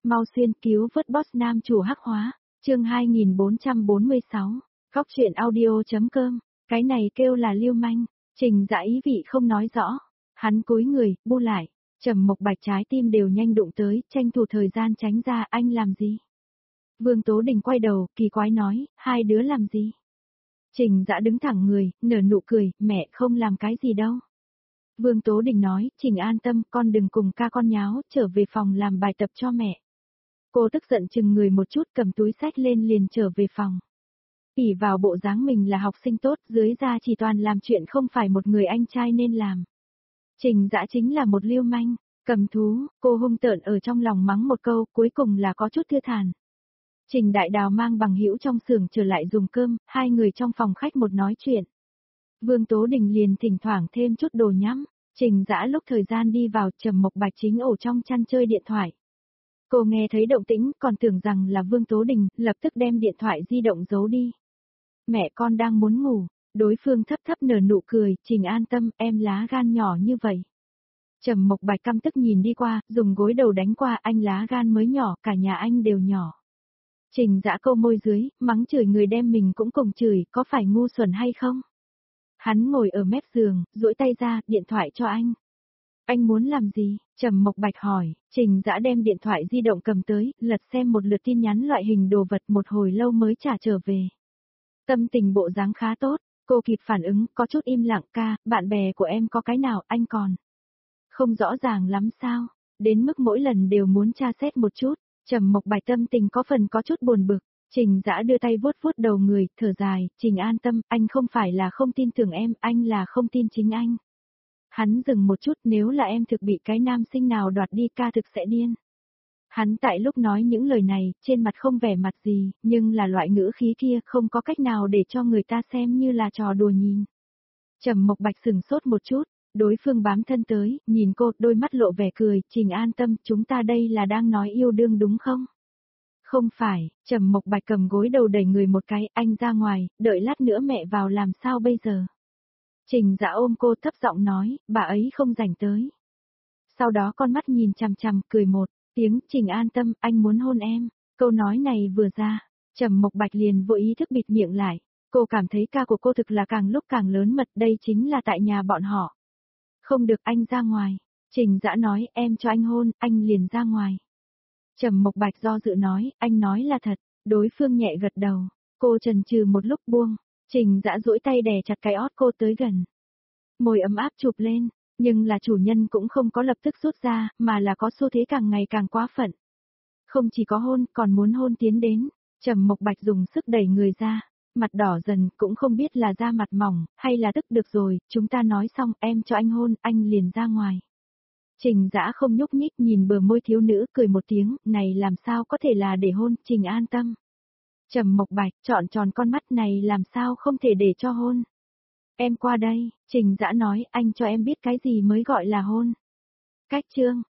Mau xuyên cứu vớt boss nam chủ hắc hóa, chương 2446, Góc truyện audio.com, cái này kêu là lưu manh, Trình Dã ý vị không nói rõ, hắn cúi người, bu lại, Trầm Mộc Bạch trái tim đều nhanh đụng tới, tranh thủ thời gian tránh ra, anh làm gì? Vương Tố Đình quay đầu, kỳ quái nói, hai đứa làm gì? Trình Dã đứng thẳng người, nở nụ cười, mẹ không làm cái gì đâu. Vương Tố Đình nói, Trình an tâm, con đừng cùng ca con nháo, trở về phòng làm bài tập cho mẹ. Cô tức giận chừng người một chút cầm túi sách lên liền trở về phòng. ỷ vào bộ dáng mình là học sinh tốt, dưới da chỉ toàn làm chuyện không phải một người anh trai nên làm. Trình Dã chính là một lưu manh, cầm thú, cô hung tợn ở trong lòng mắng một câu, cuối cùng là có chút thưa thàn. Trình Đại Đào mang bằng hữu trong xưởng trở lại dùng cơm, hai người trong phòng khách một nói chuyện. Vương Tố Đình liền thỉnh thoảng thêm chút đồ nhắm, Trình Dã lúc thời gian đi vào Trầm Mộc Bạch chính ổ trong chăn chơi điện thoại. Cô nghe thấy động tĩnh còn tưởng rằng là Vương Tố Đình, lập tức đem điện thoại di động giấu đi. Mẹ con đang muốn ngủ, đối phương thấp thấp nở nụ cười, Trình an tâm, em lá gan nhỏ như vậy. Trầm Mộc Bạch căm tức nhìn đi qua, dùng gối đầu đánh qua, anh lá gan mới nhỏ, cả nhà anh đều nhỏ. Trình Dã câu môi dưới, mắng chửi người đem mình cũng cùng chửi, có phải ngu xuẩn hay không? Hắn ngồi ở mép giường, duỗi tay ra, điện thoại cho anh. Anh muốn làm gì? Trầm Mộc Bạch hỏi, Trình Dã đem điện thoại di động cầm tới, lật xem một lượt tin nhắn loại hình đồ vật một hồi lâu mới trả trở về. Tâm tình bộ dáng khá tốt, cô kịp phản ứng, có chút im lặng ca, bạn bè của em có cái nào anh còn không rõ ràng lắm sao, đến mức mỗi lần đều muốn tra xét một chút. Trầm Mộc Bạch tâm tình có phần có chút buồn bực, Trình Dã đưa tay vuốt vuốt đầu người, thở dài, Trình an tâm, anh không phải là không tin tưởng em, anh là không tin chính anh. Hắn dừng một chút, nếu là em thực bị cái nam sinh nào đoạt đi ca thực sẽ điên. Hắn tại lúc nói những lời này, trên mặt không vẻ mặt gì, nhưng là loại ngữ khí kia không có cách nào để cho người ta xem như là trò đùa nhìn. Trầm Mộc Bạch sừng sốt một chút, đối phương bám thân tới, nhìn cô, đôi mắt lộ vẻ cười, Trình an tâm, chúng ta đây là đang nói yêu đương đúng không? Không phải, Trầm Mộc Bạch cầm gối đầu đẩy người một cái, anh ra ngoài, đợi lát nữa mẹ vào làm sao bây giờ? Trình Dã ôm cô thấp giọng nói, bà ấy không rảnh tới. Sau đó con mắt nhìn chằm chằm, cười một tiếng, Trình an tâm, anh muốn hôn em. Câu nói này vừa ra, Trầm Mộc Bạch liền vô ý thức bịt miệng lại. Cô cảm thấy ca của cô thực là càng lúc càng lớn mật, đây chính là tại nhà bọn họ. Không được, anh ra ngoài. Trình Dã nói, em cho anh hôn, anh liền ra ngoài. Trầm Mộc Bạch do dự nói, anh nói là thật. Đối phương nhẹ gật đầu. Cô chần chừ một lúc buông. Trình Dã duỗi tay đè chặt cái ót cô tới gần. Môi ấm áp chụp lên, nhưng là chủ nhân cũng không có lập tức rút ra, mà là có xu thế càng ngày càng quá phận. Không chỉ có hôn, còn muốn hôn tiến đến. Trầm Mộc Bạch dùng sức đẩy người ra, mặt đỏ dần, cũng không biết là da mặt mỏng, hay là tức được rồi, chúng ta nói xong, em cho anh hôn, anh liền ra ngoài. Trình Dã không nhúc nhích nhìn bờ môi thiếu nữ, cười một tiếng, này làm sao có thể là để hôn, Trình an tâm. Trầm Mộc Bạch trọn tròn con mắt, này làm sao không thể để cho hôn. Em qua đây, Trình Dã nói, anh cho em biết cái gì mới gọi là hôn. Cách chương,